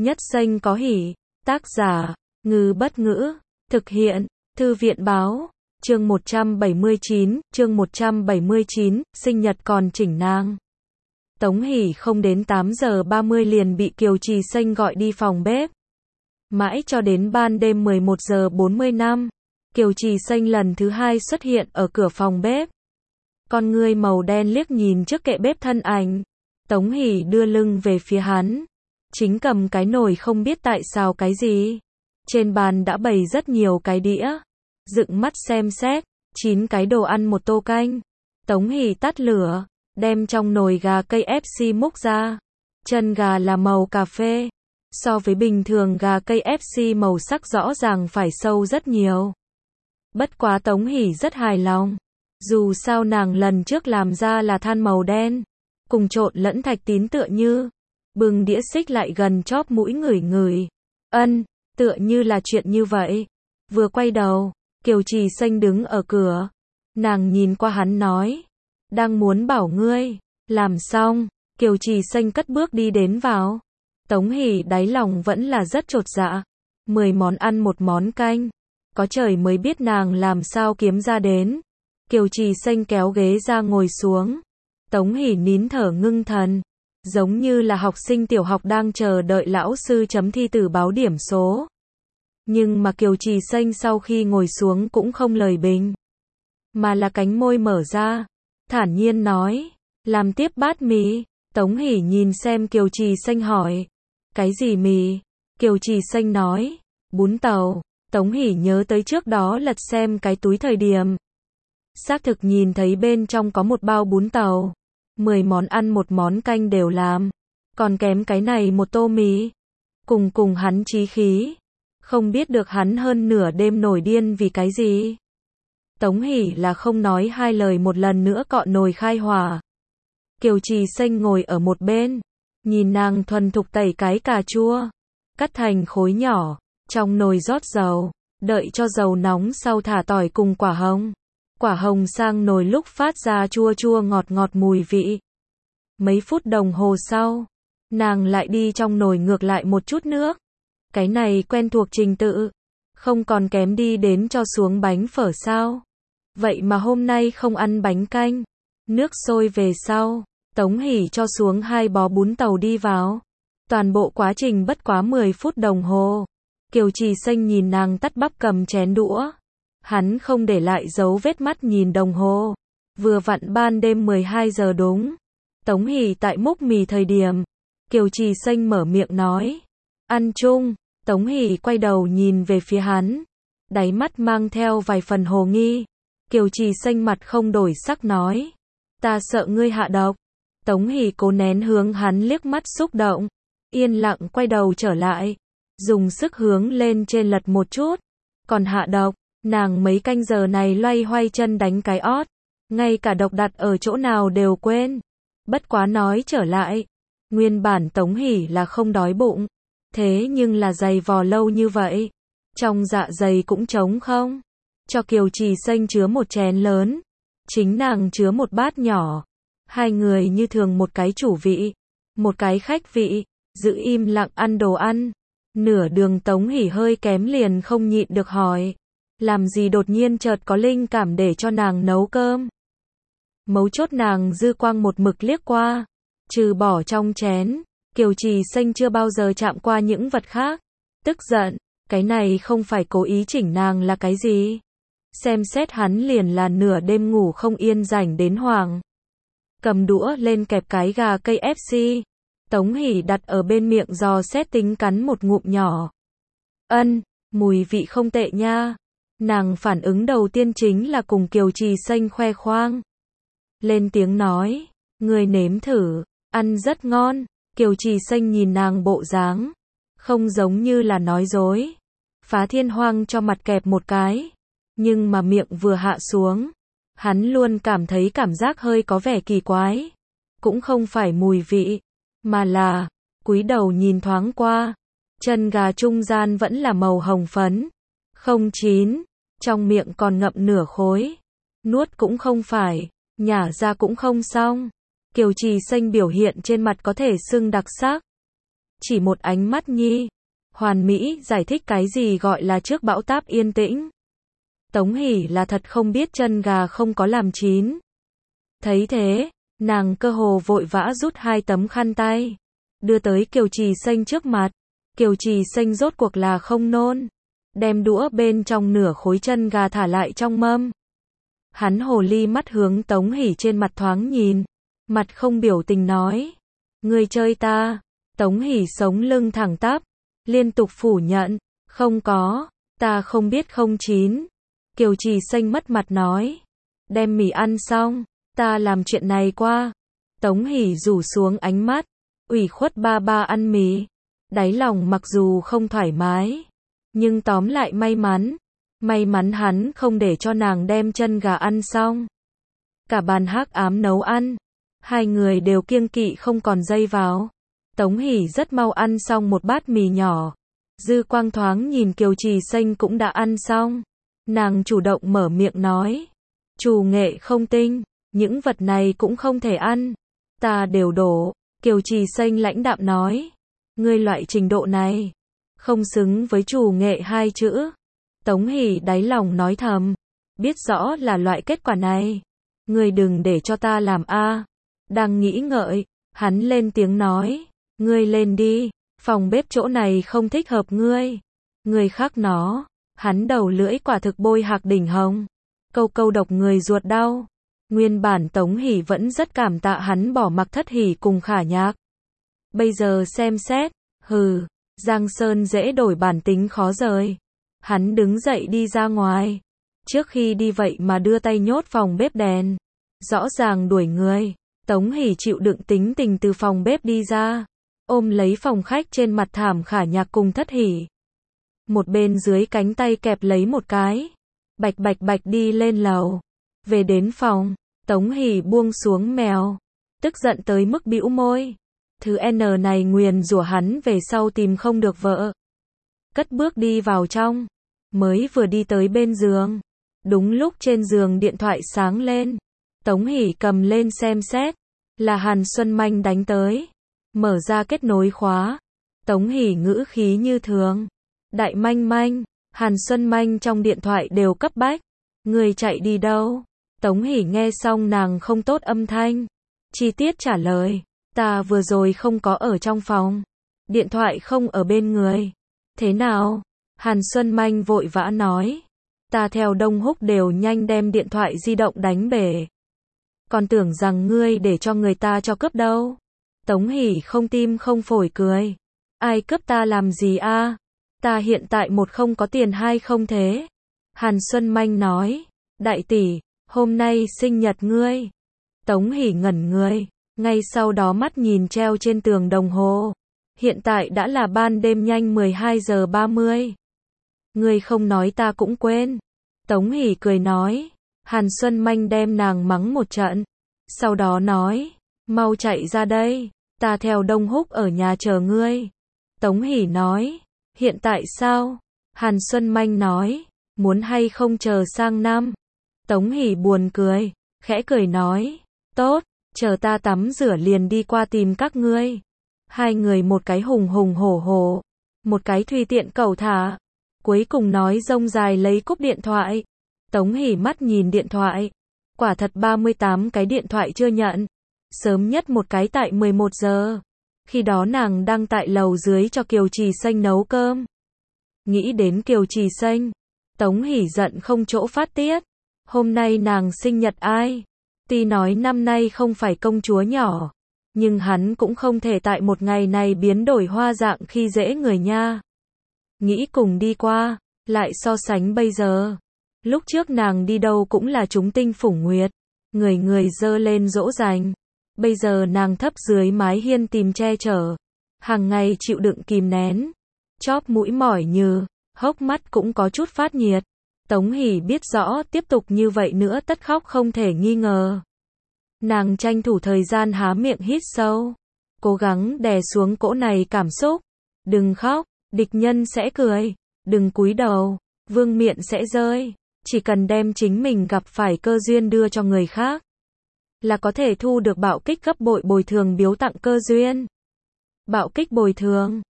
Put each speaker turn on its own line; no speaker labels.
Nhất xanh có hỉ. Tác giả, Ngư Bất Ngữ. Thực hiện, Thư viện Báo. Chương 179, sinh nhật còn chỉnh nàng. Tống Hỷ không đến 8 giờ 30 liền bị Kiều Trì Xanh gọi đi phòng bếp. Mãi cho đến ban đêm 11 giờ 40 năm, Kiều Trì Xanh lần thứ hai xuất hiện ở cửa phòng bếp. Con ngươi màu đen liếc nhìn trước kệ bếp thân ảnh. Tống Hỷ đưa lưng về phía hắn, chính cầm cái nồi không biết tại sao cái gì. Trên bàn đã bày rất nhiều cái đĩa. Dựng mắt xem xét, 9 cái đồ ăn một tô canh. Tống Hỷ tắt lửa, đem trong nồi gà KFC múc ra. Chân gà là màu cà phê. So với bình thường gà KFC màu sắc rõ ràng phải sâu rất nhiều. Bất quá Tống Hỷ rất hài lòng. Dù sao nàng lần trước làm ra là than màu đen, cùng trộn lẫn thạch tín tựa như. Bưng đĩa xích lại gần chóp mũi ngửi ngửi. Tựa như là chuyện như vậy. Vừa quay đầu, Kiều Trì Xanh đứng ở cửa. Nàng nhìn qua hắn nói, đang muốn bảo ngươi. Làm xong, Kiều Trì Xanh cất bước đi đến vào. Tống Hỷ đáy lòng vẫn là rất chột dạ. 10 món ăn một món canh. Có trời mới biết nàng làm sao kiếm ra đến. Kiều Trì Xanh kéo ghế ra ngồi xuống. Tống Hỷ nín thở ngưng thần. Giống như là học sinh tiểu học đang chờ đợi lão sư chấm thi từ báo điểm số. Nhưng mà Kiều Trì Xanh sau khi ngồi xuống cũng không lời bình. Mà là cánh môi mở ra. Thản nhiên nói, làm tiếp bát mì. Tống Hỷ nhìn xem Kiều Trì Xanh hỏi, cái gì mì? Kiều Trì Xanh nói, bún tàu. Tống Hỷ nhớ tới trước đó lật xem cái túi thời điểm. Xác thực nhìn thấy bên trong có một bao bún tàu. 10 món ăn một món canh đều làm. Còn kém cái này một tô mì. Cùng hắn chí khí. Không biết được hắn hơn nửa đêm nổi điên vì cái gì. Tống Hỷ là không nói hai lời một lần nữa cọ nồi khai hỏa. Kiều Trì Xanh ngồi ở một bên. Nhìn nàng thuần thục tẩy cái cà chua. Cắt thành khối nhỏ. Trong nồi rót dầu. Đợi cho dầu nóng sau thả tỏi cùng quả hồng. Quả hồng sang nồi lúc phát ra chua chua ngọt ngọt mùi vị. Mấy phút đồng hồ sau, nàng lại đi trong nồi ngược lại một chút nước. Cái này quen thuộc trình tự. Không còn kém đi đến cho xuống bánh phở sao. Vậy mà hôm nay không ăn bánh canh. Nước sôi về sau, Tống Hỷ cho xuống 2 bó bún tàu đi vào. Toàn bộ quá trình bất quá 10 phút đồng hồ. Kiều Trì Xanh nhìn nàng tắt bắp cầm chén đũa. Hắn không để lại dấu vết mắt nhìn đồng hồ. Vừa vặn ban đêm 12 giờ đúng. Tống Hỷ tại múc mì thời điểm. Kiều Trì Xanh mở miệng nói, ăn chung. Tống Hỷ quay đầu nhìn về phía hắn. Đáy mắt mang theo vài phần hồ nghi. Kiều Trì Xanh mặt không đổi sắc nói, ta sợ ngươi hạ độc. Tống Hỷ cố nén hướng hắn liếc mắt xúc động. Yên lặng quay đầu trở lại. Dùng sức hướng lên trên lật một chút. Còn hạ độc. Nàng mấy canh giờ này loay hoay chân đánh cái ót. Ngay cả độc đặt ở chỗ nào đều quên. Bất quá nói trở lại. Nguyên bản Tống Hỷ là không đói bụng. Thế nhưng là giày vò lâu như vậy. Trong dạ dày cũng trống không. Cho Kiều Trì Xanh chứa một chén lớn. Chính nàng chứa một bát nhỏ. Hai người như thường một cái chủ vị. Một cái khách vị. Giữ im lặng ăn đồ ăn. Nửa đường Tống Hỷ hơi kém liền không nhịn được hỏi. Làm gì đột nhiên chợt có linh cảm để cho nàng nấu cơm. Mấu chốt nàng dư quang một mực liếc qua. Trừ bỏ trong chén, Kiều Trì Xanh chưa bao giờ chạm qua những vật khác. Tức giận, cái này không phải cố ý chỉnh nàng là cái gì. Xem xét hắn liền là nửa đêm ngủ không yên rảnh đến hoảng. Cầm đũa lên kẹp cái gà KFC. Tống Hỷ đặt ở bên miệng dò xét tính cắn một ngụm nhỏ. Mùi vị không tệ nha. Nàng phản ứng đầu tiên chính là cùng Kiều Trì Xanh khoe khoang. Lên tiếng nói, ngươi nếm thử, ăn rất ngon. Kiều Trì Xanh nhìn nàng bộ dáng, không giống như là nói dối. Phá Thiên Hoang cho mặt kẹp một cái. Nhưng mà miệng vừa hạ xuống, hắn luôn cảm thấy cảm giác hơi có vẻ kỳ quái. Cũng không phải mùi vị, mà là, cúi đầu nhìn thoáng qua. Chân gà trung gian vẫn là màu hồng phấn. Không chín. Trong miệng còn ngậm nửa khối. Nuốt cũng không phải, nhả ra cũng không xong. Kiều Trì Xanh biểu hiện trên mặt có thể xưng đặc sắc. chỉ một ánh mắt nhi. Hoàn mỹ giải thích cái gì gọi là trước bão táp yên tĩnh. Tống Hỷ là thật không biết chân gà không có làm chín. Thấy thế, nàng cơ hồ vội vã rút 2 tấm khăn tay, đưa tới Kiều Trì Xanh trước mặt. Kiều Trì Xanh rốt cuộc là không nôn, đem đũa bên trong nửa khối chân gà thả lại trong mâm. Hắn hồ ly mắt hướng Tống Hỷ trên mặt thoáng nhìn, mặt không biểu tình nói, ngươi chơi ta. Tống Hỷ sống lưng thẳng tắp, liên tục phủ nhận, không có, ta không biết không chín. Kiều Trì Xanh mất mặt nói, đem mì ăn xong, ta làm chuyện này qua. Tống Hỷ rủ xuống ánh mắt, ủy khuất ba ba ăn mì. Đáy lòng mặc dù không thoải mái, nhưng tóm lại may mắn hắn không để cho nàng đem chân gà ăn xong. Cả bàn hắc ám nấu ăn, hai người đều kiêng kỵ không còn dây vào. Tống Hỷ rất mau ăn xong một bát mì nhỏ, dư quang thoáng nhìn Kiều Trì Xanh cũng đã ăn xong. Nàng chủ động mở miệng nói, trù nghệ không tinh, những vật này cũng không thể ăn, ta đều đổ. Kiều Trì Xanh lãnh đạm nói, ngươi loại trình độ này, không xứng với trù nghệ 2 chữ. Tống Hỷ đáy lòng nói thầm, biết rõ là loại kết quả này, ngươi đừng để cho ta làm a. Đang nghĩ ngợi, hắn lên tiếng nói, ngươi lên đi, phòng bếp chỗ này không thích hợp ngươi. Ngươi khác nó. Hắn đầu lưỡi quả thực bôi hạc đỉnh hồng, câu độc người ruột đau. Nguyên bản Tống Hỷ vẫn rất cảm tạ hắn bỏ mặc Thất Hỷ cùng Khả Nhạc. Bây giờ xem xét, Giang Sơn dễ đổi bản tính khó rời. Hắn đứng dậy đi ra ngoài. Trước khi đi vậy mà đưa tay nhốt phòng bếp đèn. Rõ ràng đuổi người. Tống Hỷ chịu đựng tính tình từ phòng bếp đi ra, ôm lấy phòng khách trên mặt thảm Khả Nhạc cùng Thất Hỷ. Một bên dưới cánh tay kẹp lấy một cái, bạch bạch đi lên lầu. Về đến phòng, Tống Hỷ buông xuống mèo, tức giận tới mức bĩu môi. Thứ N này nguyền rủa hắn về sau tìm không được vợ. Cất bước đi vào trong, mới vừa đi tới bên giường, đúng lúc trên giường điện thoại sáng lên. Tống Hỷ cầm lên xem xét, là Hàn Xuân Manh đánh tới. Mở ra kết nối khóa, Tống Hỷ ngữ khí như thường. Đại Manh Manh, Hàn Xuân Manh trong điện thoại đều cấp bách. Người chạy đi đâu? Tống Hỷ nghe xong nàng không tốt âm thanh, chi tiết trả lời, ta vừa rồi không có ở trong phòng, điện thoại không ở bên người. Thế nào? Hàn Xuân Manh vội vã nói, ta theo Đông Húc đều nhanh đem điện thoại di động đánh bể. Còn tưởng rằng ngươi để cho người ta cho cướp đâu. Tống Hỷ không tim không phổi cười, ai cướp ta làm gì a? Ta hiện tại một không có tiền hai không thế. Hàn Xuân Manh nói, đại tỷ, hôm nay sinh nhật ngươi. Tống Hỷ ngẩn người, ngay sau đó mắt nhìn treo trên tường đồng hồ. Hiện tại đã là ban đêm nhanh 12 giờ 30. Ngươi không nói ta cũng quên. Tống Hỷ cười nói. Hàn Xuân Manh đem nàng mắng một trận. Sau đó nói, mau chạy ra đây, ta theo Đông Húc ở nhà chờ ngươi. Tống Hỷ nói, hiện tại sao? Hàn Xuân Manh nói, muốn hay không chờ sang năm? Tống Hỷ buồn cười, khẽ cười nói, tốt, chờ ta tắm rửa liền đi qua tìm các ngươi. Hai người một cái hùng hùng hổ hổ, một cái tùy tiện cẩu thả. Cuối cùng nói rông dài lấy cúp điện thoại. Tống Hỷ mắt nhìn điện thoại, quả thật 38 cái điện thoại chưa nhận. Sớm nhất một cái tại 11 giờ. Khi đó nàng đang tại lầu dưới cho Kiều Trì Xanh nấu cơm. Nghĩ đến Kiều Trì Xanh, Tống Hỷ giận không chỗ phát tiết. Hôm nay nàng sinh nhật ai? Tuy nói năm nay không phải công chúa nhỏ, nhưng hắn cũng không thể tại một ngày này biến đổi hoa dạng khi dễ người nha. Nghĩ cùng đi qua, lại so sánh bây giờ. Lúc trước nàng đi đâu cũng là chúng tinh phủng nguyệt, người người dơ lên dỗ dành. Bây giờ nàng thấp dưới mái hiên tìm che chở, hàng ngày chịu đựng kìm nén, chóp mũi mỏi nhừ, hốc mắt cũng có chút phát nhiệt. Tống Hỷ biết rõ tiếp tục như vậy nữa tất khóc không thể nghi ngờ. Nàng tranh thủ thời gian há miệng hít sâu, cố gắng đè xuống cỗ này cảm xúc. Đừng khóc, địch nhân sẽ cười, đừng cúi đầu, vương miện sẽ rơi. Chỉ cần đem chính mình gặp phải cơ duyên đưa cho người khác, là có thể thu được bạo kích gấp bội bồi thường biếu tặng cơ duyên. Bạo kích bồi thường.